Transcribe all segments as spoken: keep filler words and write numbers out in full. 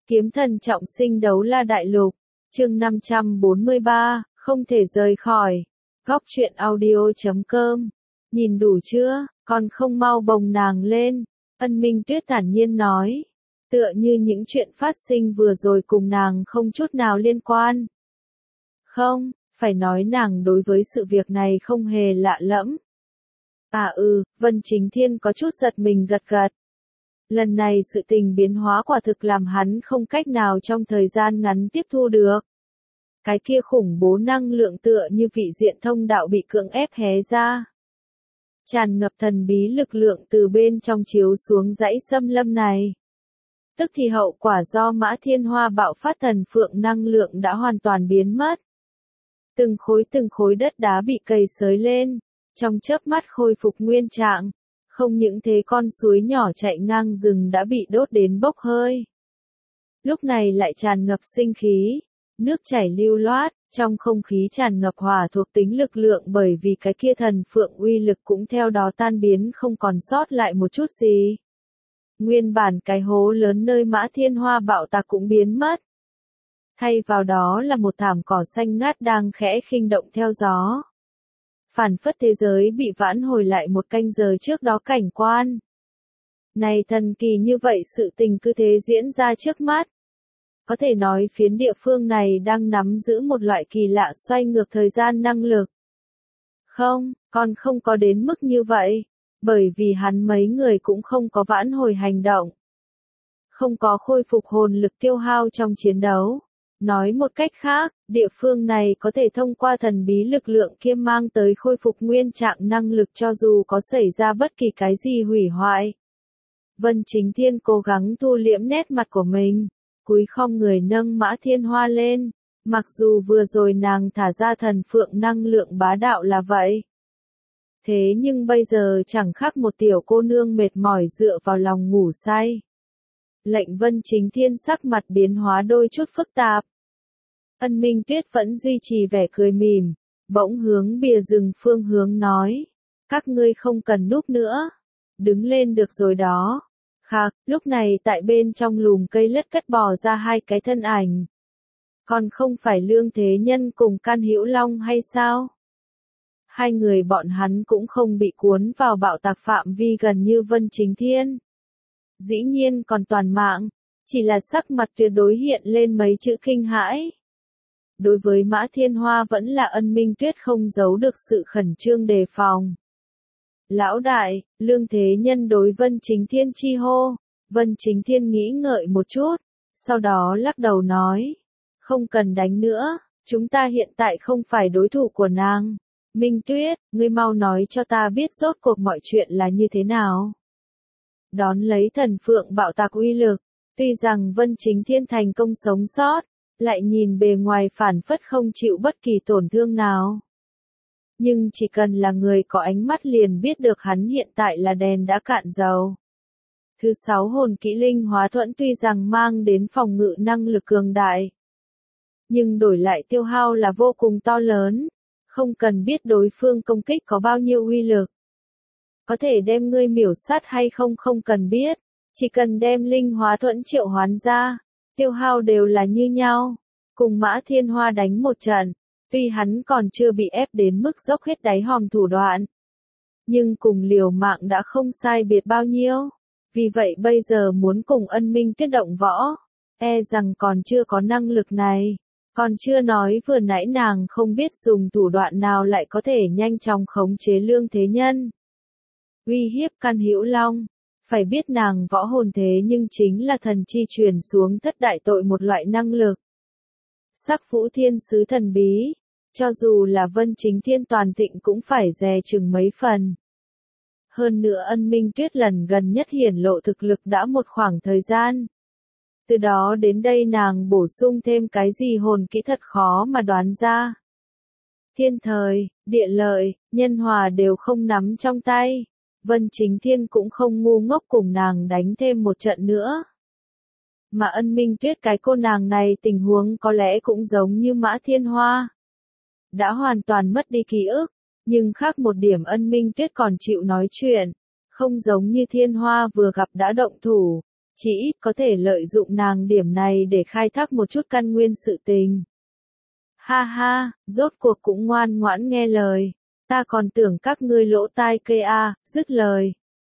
Kiếm thần trọng sinh đấu la đại lục, chương năm trăm bốn mươi ba, không thể rời khỏi. Góc truyện audio chấm com. Nhìn đủ chưa, còn không mau bồng nàng lên. Ân Minh Tuyết thản nhiên nói. Tựa như những chuyện phát sinh vừa rồi cùng nàng không chút nào liên quan. Không, phải nói nàng đối với sự việc này không hề lạ lẫm. À ừ, Vân Chính Thiên có chút giật mình gật gật. Lần này sự tình biến hóa quả thực làm hắn không cách nào trong thời gian ngắn tiếp thu được. Cái kia khủng bố năng lượng tựa như vị diện thông đạo bị cưỡng ép hé ra. Tràn ngập thần bí lực lượng từ bên trong chiếu xuống dãy xâm lâm này. Tức thì hậu quả do Mã Thiên Hoa bạo phát thần phượng năng lượng đã hoàn toàn biến mất. Từng khối từng khối đất đá bị cày xới lên, trong chớp mắt khôi phục nguyên trạng. Không những thế con suối nhỏ chạy ngang rừng đã bị đốt đến bốc hơi. Lúc này lại tràn ngập sinh khí, nước chảy lưu loát, trong không khí tràn ngập hỏa thuộc tính lực lượng bởi vì cái kia thần phượng uy lực cũng theo đó tan biến không còn sót lại một chút gì. Nguyên bản cái hố lớn nơi Mã Thiên Hoa bạo tạc cũng biến mất. Thay vào đó là một thảm cỏ xanh ngát đang khẽ khinh động theo gió. Phản phất thế giới bị vãn hồi lại một canh giờ trước đó cảnh quan. Này thần kỳ như vậy sự tình cứ thế diễn ra trước mắt. Có thể nói phiến địa phương này đang nắm giữ một loại kỳ lạ xoay ngược thời gian năng lực. Không, còn không có đến mức như vậy, bởi vì hắn mấy người cũng không có vãn hồi hành động. Không có khôi phục hồn lực tiêu hao trong chiến đấu. Nói một cách khác, địa phương này có thể thông qua thần bí lực lượng kia mang tới khôi phục nguyên trạng năng lực cho dù có xảy ra bất kỳ cái gì hủy hoại. Vân Chính Thiên cố gắng thu liễm nét mặt của mình, cúi khom người nâng Mã Thiên Hoa lên, mặc dù vừa rồi nàng thả ra thần phượng năng lượng bá đạo là vậy. Thế nhưng bây giờ chẳng khác một tiểu cô nương mệt mỏi dựa vào lòng ngủ say. Lệnh Vân Chính Thiên sắc mặt biến hóa đôi chút phức tạp. Ân Minh Tuyết vẫn duy trì vẻ cười mỉm, bỗng hướng bìa rừng phương hướng nói. Các ngươi không cần núp nữa. Đứng lên được rồi đó. Khạc, lúc này tại bên trong lùm cây lất cất bò ra hai cái thân ảnh. Còn không phải Lương Thế Nhân cùng Can Hữu Long hay sao? Hai người bọn hắn cũng không bị cuốn vào bạo tạc phạm vi gần như Vân Chính Thiên. Dĩ nhiên còn toàn mạng, chỉ là sắc mặt tuyệt đối hiện lên mấy chữ kinh hãi. Đối với Mã Thiên Hoa vẫn là Ân Minh Tuyết không giấu được sự khẩn trương đề phòng. Lão đại, Lương Thế Nhân đối Vân Chính Thiên chi hô. Vân Chính Thiên nghĩ ngợi một chút, sau đó lắc đầu nói. Không cần đánh nữa, chúng ta hiện tại không phải đối thủ của nàng. Minh Tuyết, ngươi mau nói cho ta biết rốt cuộc mọi chuyện là như thế nào. Đón lấy thần phượng bạo tạc uy lực, tuy rằng Vân Chính Thiên thành công sống sót, lại nhìn bề ngoài phản phất không chịu bất kỳ tổn thương nào. Nhưng chỉ cần là người có ánh mắt liền biết được hắn hiện tại là đèn đã cạn dầu. Thứ sáu hồn kỹ linh hóa thuẫn tuy rằng mang đến phòng ngự năng lực cường đại, nhưng đổi lại tiêu hao là vô cùng to lớn, không cần biết đối phương công kích có bao nhiêu uy lực. Có thể đem ngươi miểu sát hay không không cần biết, chỉ cần đem linh hóa thuẫn triệu hoán ra, tiêu hao đều là như nhau. Cùng Mã Thiên Hoa đánh một trận, tuy hắn còn chưa bị ép đến mức dốc hết đáy hòm thủ đoạn, nhưng cùng liều mạng đã không sai biệt bao nhiêu. Vì vậy bây giờ muốn cùng Ân Minh Tuyết động võ, e rằng còn chưa có năng lực này. Còn chưa nói vừa nãy nàng không biết dùng thủ đoạn nào lại có thể nhanh chóng khống chế Lương Thế Nhân. Uy hiếp Can Hữu Long, phải biết nàng võ hồn thế nhưng chính là thần chi truyền xuống thất đại tội một loại năng lực. Sắc Vũ Thiên Sứ thần bí, cho dù là Vân Chính Thiên toàn thịnh cũng phải dè chừng mấy phần. Hơn nữa Ân Minh Tuyết lần gần nhất hiển lộ thực lực đã một khoảng thời gian. Từ đó đến đây nàng bổ sung thêm cái gì hồn kỹ thật khó mà đoán ra. Thiên thời, địa lợi, nhân hòa đều không nắm trong tay. Vân Chính Thiên cũng không ngu ngốc cùng nàng đánh thêm một trận nữa. Mà Ân Minh Tuyết cái cô nàng này tình huống có lẽ cũng giống như Mã Thiên Hoa. Đã hoàn toàn mất đi ký ức, nhưng khác một điểm Ân Minh Tuyết còn chịu nói chuyện. Không giống như Thiên Hoa vừa gặp đã động thủ, Chỉ ít có thể lợi dụng nàng điểm này để khai thác một chút căn nguyên sự tình. Ha ha, rốt cuộc cũng ngoan ngoãn nghe lời. Ta còn tưởng các ngươi lỗ tai kê a, dứt lời.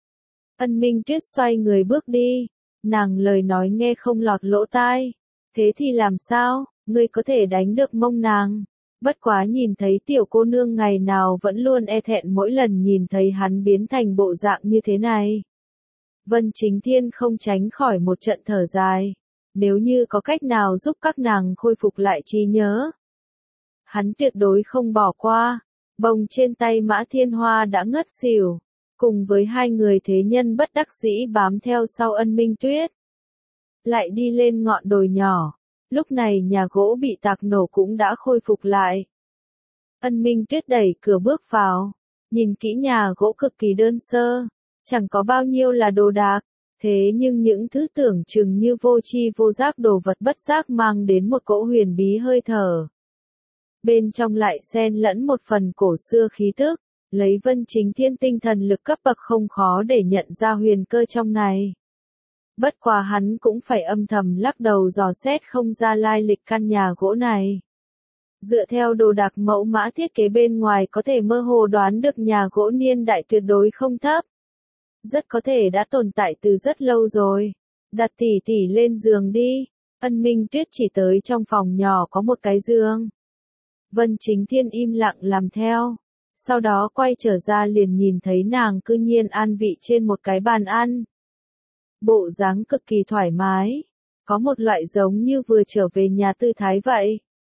Ân Minh Tuyết xoay người bước đi. Nàng lời nói nghe không lọt lỗ tai. Thế thì làm sao, ngươi có thể đánh được mông nàng. Bất quá nhìn thấy tiểu cô nương ngày nào vẫn luôn e thẹn mỗi lần nhìn thấy hắn biến thành bộ dạng như thế này. Vân Chính Thiên không tránh khỏi một trận thở dài. Nếu như có cách nào giúp các nàng khôi phục lại trí nhớ, hắn tuyệt đối không bỏ qua. Bồng trên tay Mã Thiên Hoa đã ngất xỉu, cùng với hai người thế nhân bất đắc dĩ bám theo sau Ân Minh Tuyết. Lại đi lên ngọn đồi nhỏ, lúc này nhà gỗ bị tạc nổ cũng đã khôi phục lại. Ân Minh Tuyết đẩy cửa bước vào, nhìn kỹ nhà gỗ cực kỳ đơn sơ, chẳng có bao nhiêu là đồ đạc, thế nhưng những thứ tưởng chừng như vô tri vô giác đồ vật bất giác mang đến một cỗ huyền bí hơi thở. Bên trong lại xen lẫn một phần cổ xưa khí tức, lấy Vân Chính Thiên tinh thần lực cấp bậc không khó để nhận ra huyền cơ trong này. Bất quá hắn cũng phải âm thầm lắc đầu dò xét không ra lai lịch căn nhà gỗ này. Dựa theo đồ đạc mẫu mã thiết kế bên ngoài có thể mơ hồ đoán được nhà gỗ niên đại tuyệt đối không thấp. Rất có thể đã tồn tại từ rất lâu rồi. Đặt tỉ tỉ lên giường đi. Ân Minh Tuyết chỉ tới trong phòng nhỏ có một cái giường. Vân Chính Thiên im lặng làm theo. Sau đó quay trở ra liền nhìn thấy nàng cư nhiên an vị trên một cái bàn ăn. Bộ dáng cực kỳ thoải mái. Có một loại giống như vừa trở về nhà tư thái vậy.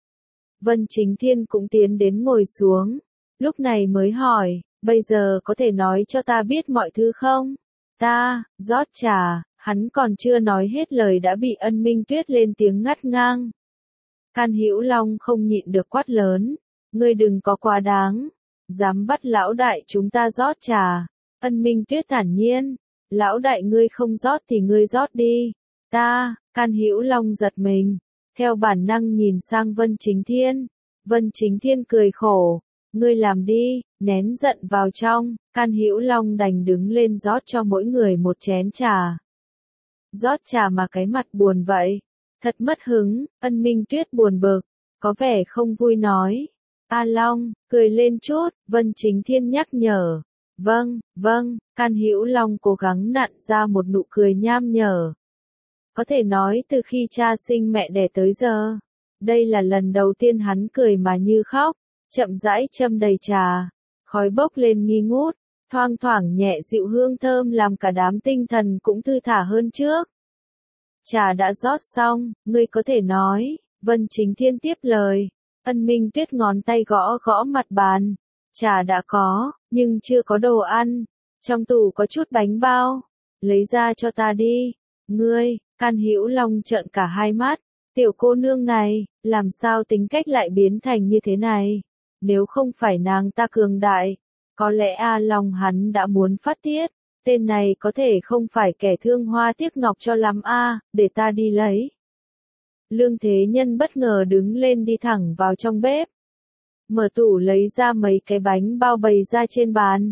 Vân Chính Thiên cũng tiến đến ngồi xuống. Lúc này mới hỏi, bây giờ có thể nói cho ta biết mọi thứ không? Ta, rót trà, hắn còn chưa nói hết lời đã bị Ân Minh Tuyết lên tiếng ngắt ngang. Can Hữu Long không nhịn được quát lớn, ngươi đừng có quá đáng, dám bắt lão đại chúng ta rót trà. Ân Minh Tuyết thản nhiên, lão đại ngươi không rót thì ngươi rót đi. Ta, Can Hữu Long giật mình, theo bản năng nhìn sang Vân Chính Thiên. Vân Chính Thiên cười khổ, ngươi làm đi, nén giận vào trong. Can Hữu Long đành đứng lên rót cho mỗi người một chén trà. Rót trà mà cái mặt buồn vậy. Thật mất hứng. Ân Minh Tuyết buồn bực, có vẻ không vui nói. A Long, cười lên chút. Vân Chính Thiên nhắc nhở. Vâng, vâng. Can Hữu Long cố gắng nặn ra một nụ cười nham nhở. Có thể nói từ khi cha sinh mẹ đẻ tới giờ, đây là lần đầu tiên hắn cười mà như khóc. Chậm rãi châm đầy trà, khói bốc lên nghi ngút, thoang thoảng nhẹ dịu hương thơm làm cả đám tinh thần cũng thư thả hơn trước. Trà đã rót xong, ngươi có thể nói. Vân Chính Thiên tiếp lời. Ân Minh Tuyết ngón tay gõ gõ mặt bàn. Trà đã có, nhưng chưa có đồ ăn. Trong tủ có chút bánh bao. Lấy ra cho ta đi. Ngươi, Can Hữu Long trợn cả hai mắt. Tiểu cô nương này, làm sao tính cách lại biến thành như thế này? Nếu không phải nàng ta cường đại, có lẽ A Long hắn đã muốn phát tiết. Tên này có thể không phải kẻ thương hoa tiếc ngọc cho lắm a, để ta đi lấy. Lương Thế Nhân bất ngờ đứng lên đi thẳng vào trong bếp. Mở tủ lấy ra mấy cái bánh bao bày ra trên bàn.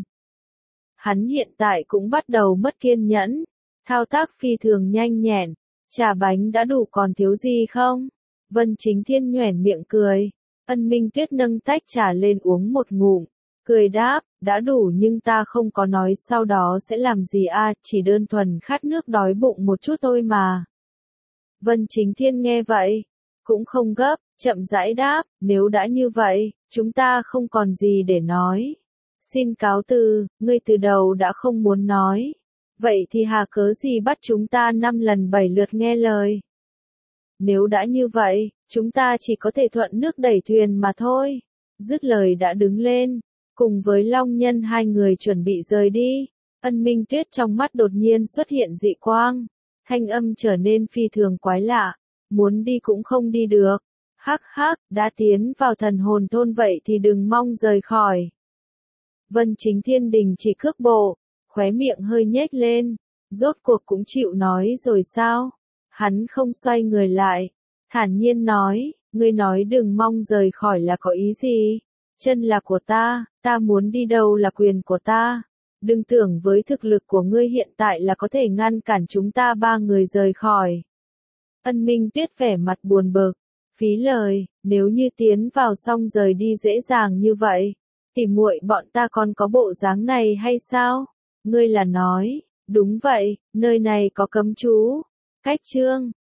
Hắn hiện tại cũng bắt đầu mất kiên nhẫn. Thao tác phi thường nhanh nhẹn. Trà bánh đã đủ còn thiếu gì không? Vân Chính Thiên nhoẻn miệng cười. Ân Minh Tuyết nâng tách trà lên uống một ngụm. Cười đáp, đã đủ nhưng ta không có nói sau đó sẽ làm gì a, chỉ đơn thuần khát nước đói bụng một chút thôi mà. Vân Chính Thiên nghe vậy, cũng không gấp, chậm rãi đáp, nếu đã như vậy, chúng ta không còn gì để nói. Xin cáo từ, ngươi từ đầu đã không muốn nói. Vậy thì hà cớ gì bắt chúng ta năm lần bảy lượt nghe lời. Nếu đã như vậy, chúng ta chỉ có thể thuận nước đẩy thuyền mà thôi. Dứt lời đã đứng lên. Cùng với Long Nhân hai người chuẩn bị rời đi. Ân Minh Tuyết trong mắt đột nhiên xuất hiện dị quang. Thanh âm trở nên phi thường quái lạ. Muốn đi cũng không đi được. Hắc hắc, đã tiến vào thần hồn thôn vậy thì đừng mong rời khỏi. Vân Chính Thiên đình chỉ cước bộ. Khóe miệng hơi nhếch lên. Rốt cuộc cũng chịu nói rồi sao? Hắn không xoay người lại. Thản nhiên nói, ngươi nói đừng mong rời khỏi là có ý gì? Chân là của ta, ta muốn đi đâu là quyền của ta. đừng tưởng với thực lực của ngươi hiện tại là có thể ngăn cản chúng ta ba người rời khỏi. Ân Minh Tuyết vẻ mặt buồn bực, phí lời, nếu như tiến vào xong rời đi dễ dàng như vậy, thì muội bọn ta còn có bộ dáng này hay sao? Ngươi là nói, đúng vậy, nơi này có cấm chú. Cách chương